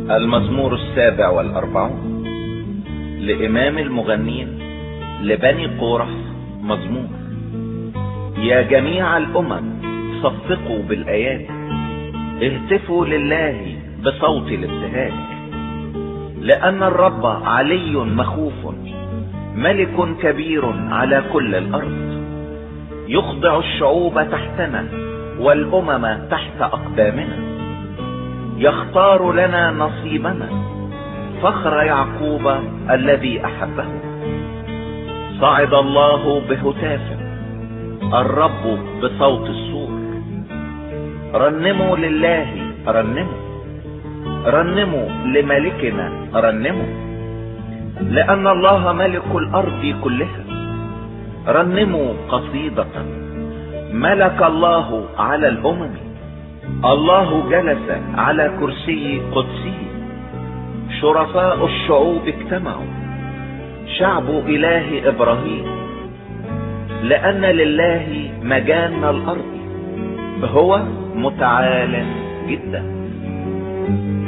المزمور 47 لإمام المغنين لبني قورح. مزمور: يا جميع الأمم صفقوا بالآيات، اهتفوا لله بصوت الابتهاج. لأن الرب علي مخوف، ملك كبير على كل الأرض. يخضع الشعوب تحتنا والأمم تحت أقدامنا. يختار لنا نصيبنا، فخر يعقوب الذي أحبه. صعد الله بهتاف، الرب بصوت الصور. رنموا لله، رنموا رنموا لملكنا، رنموا لأن الله ملك الأرض كلها. رنموا قصيدة، ملك الله على الأمم. الله جلس على كرسي قدسه. شرفاء الشعوب اجتمعوا، شعب إله إبراهيم. لأن لله مجان الأرض، هو متعال جدا.